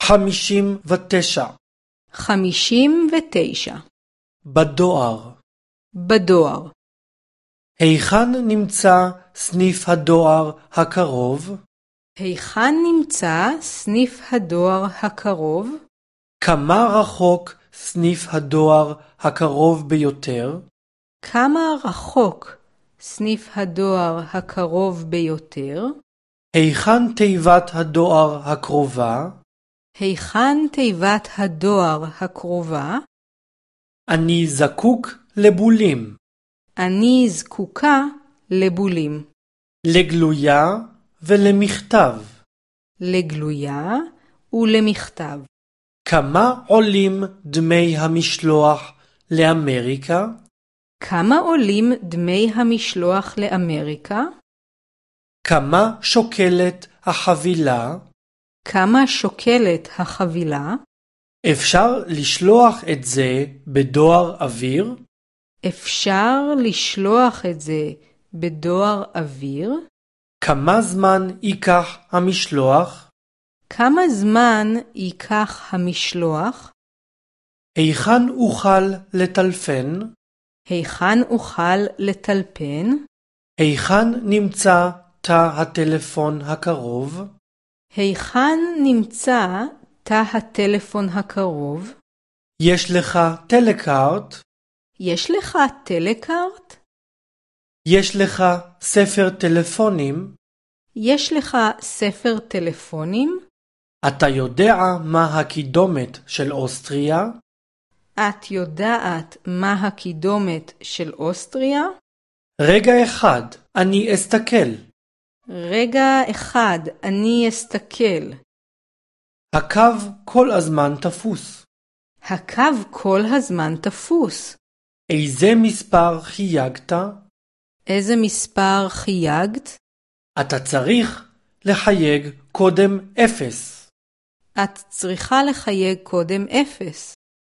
59. 59. בדואר. בדואר. היכן נמצא סניף הדואר הקרוב? היכן נמצא סניף הדואר הקרוב? כמה רחוק סניף הדואר הקרוב ביותר? כמה רחוק סניף הדואר הקרוב ביותר? היכן תיבת הדואר הקרובה? היכן תיבת הדואר הקרובה? אני זקוק לבולים. אני זקוקה לבולים. לגלויה ולמכתב. לגלויה ולמכתב. כמה עולים דמי המשלוח לאמריקה? כמה עולים דמי המשלוח לאמריקה? כמה שוקלת החבילה? כמה שוקלת החבילה? אפשר לשלוח את זה בדואר אוויר? אפשר לשלוח את זה בדואר אוויר? כמה זמן ייקח המשלוח? כמה זמן ייקח המשלוח? היכן אוכל לטלפן? היכן אוכל לטלפן? היכן נמצא תא הטלפון הקרוב? היכן נמצא תא הטלפון הקרוב? יש לך טלקארט? יש לך טלקארט? יש לך ספר טלפונים? יש לך ספר טלפונים? אתה יודע מה הקידומת של אוסטריה? את יודעת מה הקידומת של אוסטריה? רגע אחד, אני אסתכל. רגע אחד, אני אסתכל. הקו כל הזמן תפוס. הקו כל הזמן תפוס. איזה מספר חייגת? איזה מספר חייגת? אתה צריך לחייג קודם 0. את צריכה לחייג קודם 0.